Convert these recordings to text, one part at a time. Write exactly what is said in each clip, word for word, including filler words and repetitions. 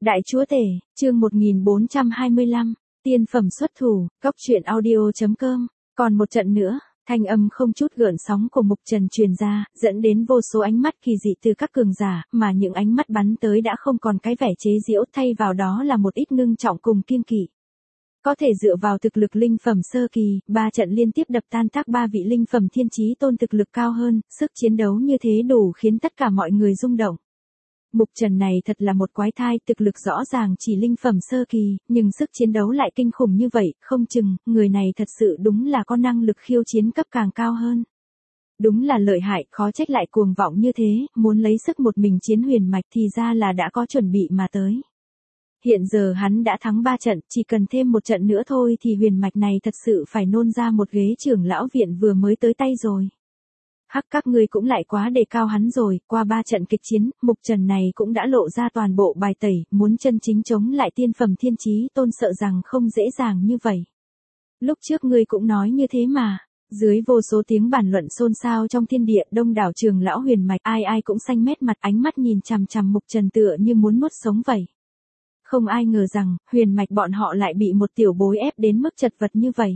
Đại chúa tể, chương một nghìn bốn trăm hai mươi lăm, tiên phẩm xuất thủ, góc truyện audio chấm com, còn một trận nữa, thanh âm không chút gợn sóng của Mục Trần truyền ra, dẫn đến vô số ánh mắt kỳ dị từ các cường giả, mà những ánh mắt bắn tới đã không còn cái vẻ chế giễu, thay vào đó là một ít ngưng trọng cùng kiêng kỵ. Có thể dựa vào thực lực linh phẩm sơ kỳ, ba trận liên tiếp đập tan tác ba vị linh phẩm thiên chí tôn thực lực cao hơn, sức chiến đấu như thế đủ khiến tất cả mọi người rung động. Mục Trần này thật là một quái thai, thực lực rõ ràng chỉ linh phẩm sơ kỳ, nhưng sức chiến đấu lại kinh khủng như vậy, không chừng, người này thật sự đúng là có năng lực khiêu chiến cấp càng cao hơn. Đúng là lợi hại, khó trách lại cuồng vọng như thế, muốn lấy sức một mình chiến huyền mạch thì ra là đã có chuẩn bị mà tới. Hiện giờ hắn đã thắng ba trận, chỉ cần thêm một trận nữa thôi thì huyền mạch này thật sự phải nôn ra một ghế trưởng lão viện vừa mới tới tay rồi. Hắc, các ngươi cũng lại quá đề cao hắn rồi, qua ba trận kịch chiến, Mục Trần này cũng đã lộ ra toàn bộ bài tẩy, muốn chân chính chống lại tiên phẩm thiên chí tôn sợ rằng không dễ dàng như vậy. Lúc trước ngươi cũng nói như thế mà. Dưới vô số tiếng bàn luận xôn xao trong thiên địa, đông đảo trường lão huyền mạch ai ai cũng xanh mét mặt, ánh mắt nhìn chằm chằm Mục Trần tựa như muốn nuốt sống vậy. Không ai ngờ rằng, huyền mạch bọn họ lại bị một tiểu bối ép đến mức chật vật như vậy.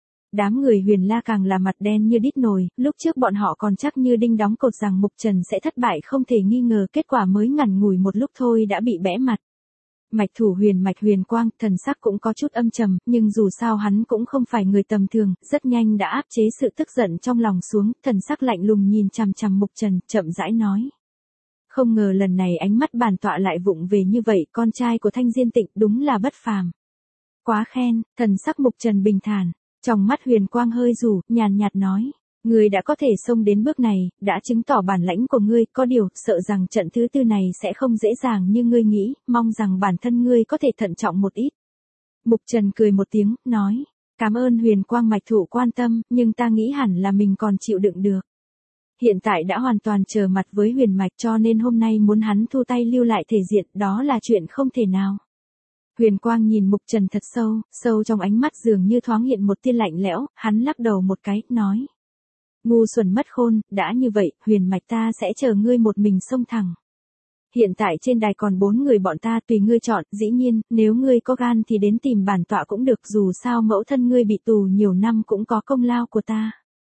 Đám người Huyền La càng là mặt đen như đít nồi, lúc trước bọn họ còn chắc như đinh đóng cột rằng Mục Trần sẽ thất bại không thể nghi ngờ, kết quả mới ngắn ngủi một lúc thôi đã bị bẽ mặt. Mạch thủ huyền mạch Huyền Quang, thần sắc cũng có chút âm trầm, nhưng dù sao hắn cũng không phải người tầm thường, rất nhanh đã áp chế sự tức giận trong lòng xuống, thần sắc lạnh lùng nhìn chằm chằm Mục Trần, chậm rãi nói. Không ngờ lần này ánh mắt bản tọa lại vụng về như vậy, con trai của Thanh Diên Tịnh đúng là bất phàm. Quá khen, thần sắc Mục Trần bình thản. Trong mắt Huyền Quang hơi rủ, nhàn nhạt nói, ngươi đã có thể xông đến bước này, đã chứng tỏ bản lãnh của ngươi, có điều, sợ rằng trận thứ tư này sẽ không dễ dàng như ngươi nghĩ, mong rằng bản thân ngươi có thể thận trọng một ít. Mục Trần cười một tiếng, nói, cảm ơn Huyền Quang mạch thủ quan tâm, nhưng ta nghĩ hẳn là mình còn chịu đựng được. Hiện tại đã hoàn toàn trở mặt với huyền mạch cho nên hôm nay muốn hắn thu tay lưu lại thể diện, đó là chuyện không thể nào. Huyền Quang nhìn Mục Trần thật sâu, sâu trong ánh mắt dường như thoáng hiện một tia lạnh lẽo, hắn lắc đầu một cái, nói. Ngu xuẩn mất khôn, đã như vậy, huyền mạch ta sẽ chờ ngươi một mình xông thẳng. Hiện tại trên đài còn bốn người bọn ta tùy ngươi chọn, dĩ nhiên, nếu ngươi có gan thì đến tìm bản tọa cũng được, dù sao mẫu thân ngươi bị tù nhiều năm cũng có công lao của ta.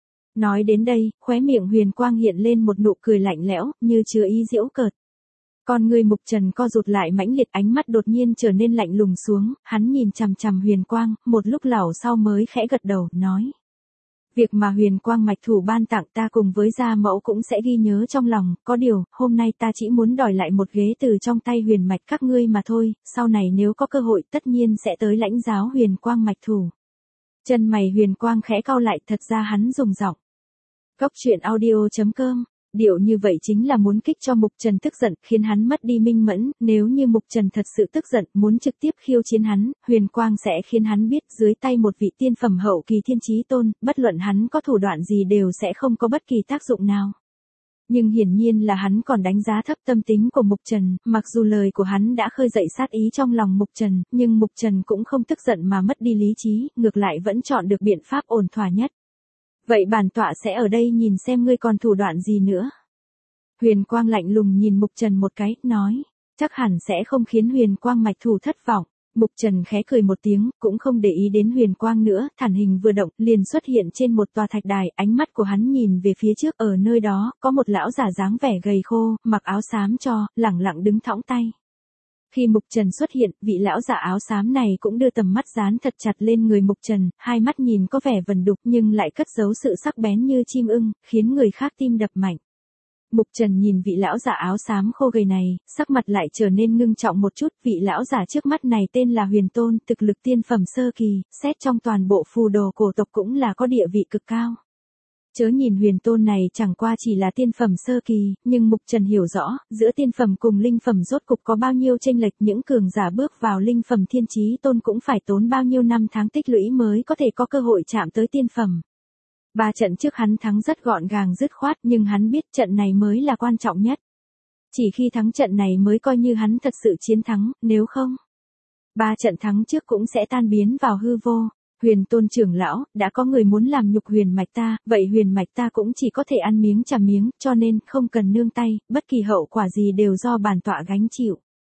Nói đến đây, khóe miệng Huyền Quang hiện lên một nụ cười lạnh lẽo, như chứa ý giễu cợt. Con người Mục Trần co rụt lại mãnh liệt, ánh mắt đột nhiên trở nên lạnh lùng xuống, hắn nhìn chằm chằm Huyền Quang, một lúc lâu sau mới khẽ gật đầu, nói. Việc mà Huyền Quang mạch thủ ban tặng ta cùng với gia mẫu cũng sẽ ghi nhớ trong lòng, có điều, hôm nay ta chỉ muốn đòi lại một ghế từ trong tay huyền mạch các ngươi mà thôi, sau này nếu có cơ hội tất nhiên sẽ tới lãnh giáo Huyền Quang mạch thủ. Chân mày Huyền Quang khẽ cau lại, thật ra hắn dùng giọng. Góc truyện audio chấm com. Điệu như vậy chính là muốn kích cho Mục Trần tức giận, khiến hắn mất đi minh mẫn, nếu như Mục Trần thật sự tức giận, muốn trực tiếp khiêu chiến hắn, Huyền Quang sẽ khiến hắn biết dưới tay một vị tiên phẩm hậu kỳ thiên chí tôn, bất luận hắn có thủ đoạn gì đều sẽ không có bất kỳ tác dụng nào. Nhưng hiển nhiên là hắn còn đánh giá thấp tâm tính của Mục Trần, mặc dù lời của hắn đã khơi dậy sát ý trong lòng Mục Trần, nhưng Mục Trần cũng không tức giận mà mất đi lý trí, ngược lại vẫn chọn được biện pháp ổn thỏa nhất. Vậy bản tọa sẽ ở đây nhìn xem ngươi còn thủ đoạn gì nữa. Huyền Quang lạnh lùng nhìn Mục Trần một cái, nói, chắc hẳn sẽ không khiến Huyền Quang mạch thủ thất vọng. Mục Trần khẽ cười một tiếng, cũng không để ý đến Huyền Quang nữa, thản hình vừa động, liền xuất hiện trên một tòa thạch đài, ánh mắt của hắn nhìn về phía trước, ở nơi đó, có một lão giả dáng vẻ gầy khô, mặc áo xám cho, lẳng lặng đứng thõng tay. Khi Mục Trần xuất hiện, vị lão giả áo xám này cũng đưa tầm mắt dán thật chặt lên người Mục Trần, hai mắt nhìn có vẻ vần đục nhưng lại cất giấu sự sắc bén như chim ưng, khiến người khác tim đập mạnh. Mục Trần nhìn vị lão giả áo xám khô gầy này, sắc mặt lại trở nên ngưng trọng một chút, vị lão giả trước mắt này tên là Huyền Tôn, thực lực tiên phẩm sơ kỳ, xét trong toàn bộ phù đồ cổ tộc cũng là có địa vị cực cao. Chớ nhìn Huyền Tôn này chẳng qua chỉ là tiên phẩm sơ kỳ, nhưng Mục Trần hiểu rõ, giữa tiên phẩm cùng linh phẩm rốt cục có bao nhiêu chênh lệch, những cường giả bước vào linh phẩm thiên chí tôn cũng phải tốn bao nhiêu năm tháng tích lũy mới có thể có cơ hội chạm tới tiên phẩm. Ba trận trước hắn thắng rất gọn gàng dứt khoát, nhưng hắn biết trận này mới là quan trọng nhất. Chỉ khi thắng trận này mới coi như hắn thật sự chiến thắng, nếu không, ba trận thắng trước cũng sẽ tan biến vào hư vô. Huyền Tôn trưởng lão, đã có người muốn làm nhục huyền mạch ta, vậy huyền mạch ta cũng chỉ có thể ăn miếng trả miếng, cho nên không cần nương tay, bất kỳ hậu quả gì đều do bản tọa gánh chịu.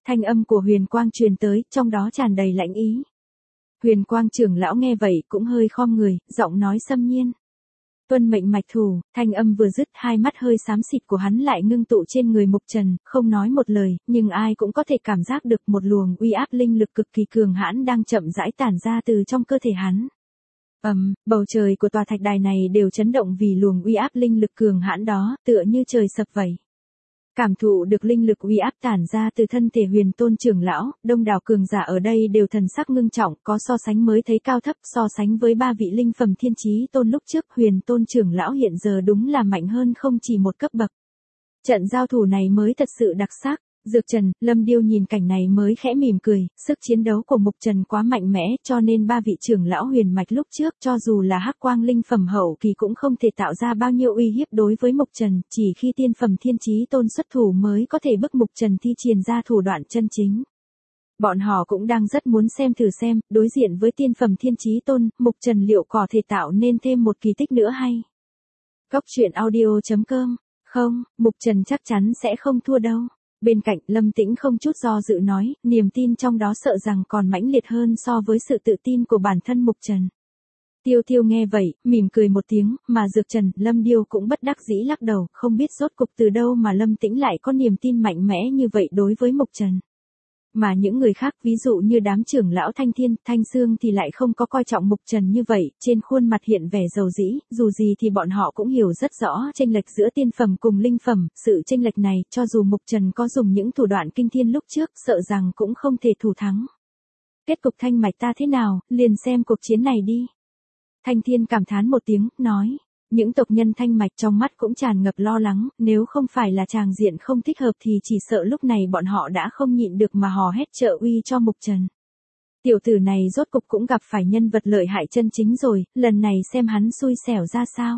Thanh âm của Huyền Quang truyền tới, trong đó tràn đầy lãnh ý. Huyền Quang trưởng lão nghe vậy cũng hơi khom người, giọng nói xâm nhiên. Tuân mệnh mạch thủ, thanh âm vừa dứt, hai mắt hơi xám xịt của hắn lại ngưng tụ trên người Mục Trần, không nói một lời, nhưng ai cũng có thể cảm giác được một luồng uy áp linh lực cực kỳ cường hãn đang chậm rãi tản ra từ trong cơ thể hắn. Ầm, um, bầu trời của tòa thạch đài này đều chấn động vì luồng uy áp linh lực cường hãn đó, tựa như trời sập vậy. Cảm thụ được linh lực uy áp tản ra từ thân thể Huyền Tôn trưởng lão, đông đảo cường giả ở đây đều thần sắc ngưng trọng, có so sánh mới thấy cao thấp, so sánh với ba vị linh phẩm thiên chí tôn lúc trước, Huyền Tôn trưởng lão hiện giờ đúng là mạnh hơn không chỉ một cấp bậc. Trận giao thủ này mới thật sự đặc sắc. Dược Trần, Lâm Điêu nhìn cảnh này mới khẽ mỉm cười, sức chiến đấu của Mục Trần quá mạnh mẽ, cho nên ba vị trưởng lão huyền mạch lúc trước, cho dù là hắc quang linh phẩm hậu kỳ cũng không thể tạo ra bao nhiêu uy hiếp đối với Mục Trần, chỉ khi tiên phẩm thiên chí tôn xuất thủ mới có thể bức Mục Trần thi triển ra thủ đoạn chân chính. Bọn họ cũng đang rất muốn xem thử xem, đối diện với tiên phẩm thiên chí tôn, Mục Trần liệu có thể tạo nên thêm một kỳ tích nữa hay? Cốc truyện audio chấm com. Không, Mục Trần chắc chắn sẽ không thua đâu. Bên cạnh, Lâm Tĩnh không chút do dự nói, niềm tin trong đó sợ rằng còn mãnh liệt hơn so với sự tự tin của bản thân Mục Trần. Tiêu Tiêu nghe vậy, mỉm cười một tiếng, mà Dược Trần, Lâm Điêu cũng bất đắc dĩ lắc đầu, không biết rốt cục từ đâu mà Lâm Tĩnh lại có niềm tin mạnh mẽ như vậy đối với Mục Trần. Mà những người khác, ví dụ như đám trưởng lão Thanh Thiên, Thanh Sương thì lại không có coi trọng Mục Trần như vậy, trên khuôn mặt hiện vẻ dầu dĩ, dù gì thì bọn họ cũng hiểu rất rõ chênh lệch giữa tiên phẩm cùng linh phẩm, sự chênh lệch này, cho dù Mục Trần có dùng những thủ đoạn kinh thiên lúc trước, sợ rằng cũng không thể thủ thắng. Kết cục thanh mạch ta thế nào, liền xem cuộc chiến này đi. Thanh Thiên cảm thán một tiếng, nói. Những tộc nhân thanh mạch trong mắt cũng tràn ngập lo lắng, nếu không phải là tràng diện không thích hợp thì chỉ sợ lúc này bọn họ đã không nhịn được mà hò hét trợ uy cho Mục Trần. Tiểu tử này rốt cục cũng gặp phải nhân vật lợi hại chân chính rồi, lần này xem hắn xui xẻo ra sao.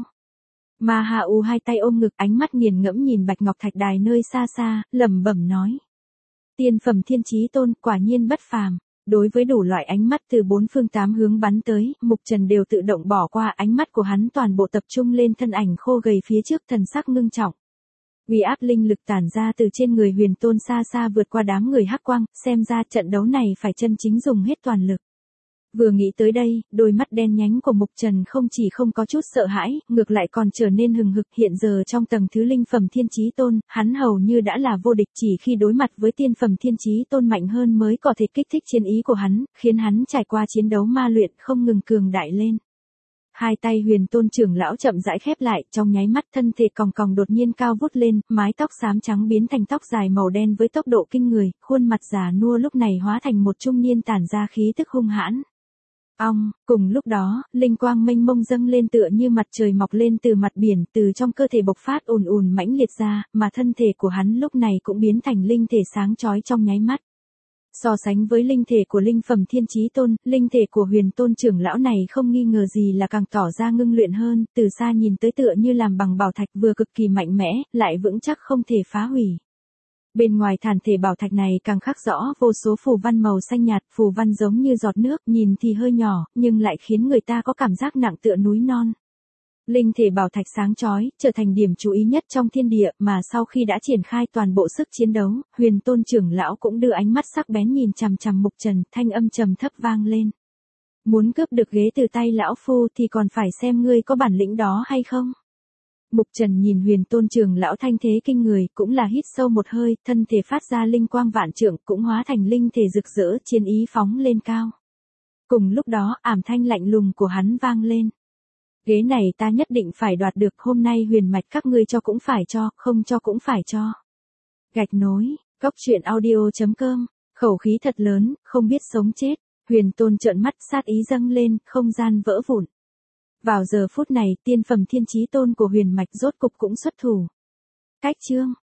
Ma Ha U hai tay ôm ngực, ánh mắt nghiền ngẫm nhìn Bạch Ngọc Thạch Đài nơi xa xa, lẩm bẩm nói. Tiên phẩm thiên chí tôn, quả nhiên bất phàm. Đối với đủ loại ánh mắt từ bốn phương tám hướng bắn tới, Mục Trần đều tự động bỏ qua, ánh mắt của hắn toàn bộ tập trung lên thân ảnh khô gầy phía trước, thần sắc ngưng trọng. Uy áp linh lực tản ra từ trên người Huyền Tôn xa xa vượt qua đám người hắc quang, xem ra trận đấu này phải chân chính dùng hết toàn lực. Vừa nghĩ tới đây, đôi mắt đen nhánh của Mục Trần không chỉ không có chút sợ hãi, ngược lại còn trở nên hừng hực. Hiện giờ trong tầng thứ linh phẩm thiên chí tôn, hắn hầu như đã là vô địch, chỉ khi đối mặt với tiên phẩm thiên chí tôn mạnh hơn mới có thể kích thích chiến ý của hắn, khiến hắn trải qua chiến đấu ma luyện không ngừng cường đại lên. Hai tay Huyền Tôn trưởng lão chậm rãi khép lại, trong nháy mắt thân thể còng còng đột nhiên cao vút lên, mái tóc xám trắng biến thành tóc dài màu đen với tốc độ kinh người, khuôn mặt già nua lúc này hóa thành một trung niên tản ra khí tức hung hãn. Ong, cùng lúc đó, linh quang mênh mông dâng lên tựa như mặt trời mọc lên từ mặt biển, từ trong cơ thể bộc phát ùn ùn mãnh liệt ra, mà thân thể của hắn lúc này cũng biến thành linh thể sáng chói trong nháy mắt. So sánh với linh thể của linh phẩm thiên chí tôn, linh thể của Huyền Tôn trưởng lão này không nghi ngờ gì là càng tỏ ra ngưng luyện hơn, từ xa nhìn tới tựa như làm bằng bảo thạch, vừa cực kỳ mạnh mẽ, lại vững chắc không thể phá hủy. Bên ngoài thản thể bảo thạch này càng khắc rõ vô số phù văn màu xanh nhạt, phù văn giống như giọt nước, nhìn thì hơi nhỏ, nhưng lại khiến người ta có cảm giác nặng tựa núi non. Linh thể bảo thạch sáng chói, trở thành điểm chú ý nhất trong thiên địa, mà sau khi đã triển khai toàn bộ sức chiến đấu, Huyền Tôn trưởng lão cũng đưa ánh mắt sắc bén nhìn chằm chằm Mục Trần, thanh âm trầm thấp vang lên. Muốn cướp được ghế từ tay lão phu thì còn phải xem ngươi có bản lĩnh đó hay không. Mục Trần nhìn Huyền Tôn trưởng lão thanh thế kinh người, cũng là hít sâu một hơi, thân thể phát ra linh quang vạn trượng, cũng hóa thành linh thể rực rỡ, chiến ý phóng lên cao. Cùng lúc đó, ảm thanh lạnh lùng của hắn vang lên. Ghế này ta nhất định phải đoạt được, hôm nay huyền mạch các ngươi cho cũng phải cho, không cho cũng phải cho. Gạch nối, cốc truyện audio chấm com, khẩu khí thật lớn, không biết sống chết. Huyền Tôn trợn mắt, sát ý dâng lên, không gian vỡ vụn. Vào giờ phút này, tiên phẩm thiên chí tôn của huyền mạch rốt cục cũng xuất thủ. Cách chương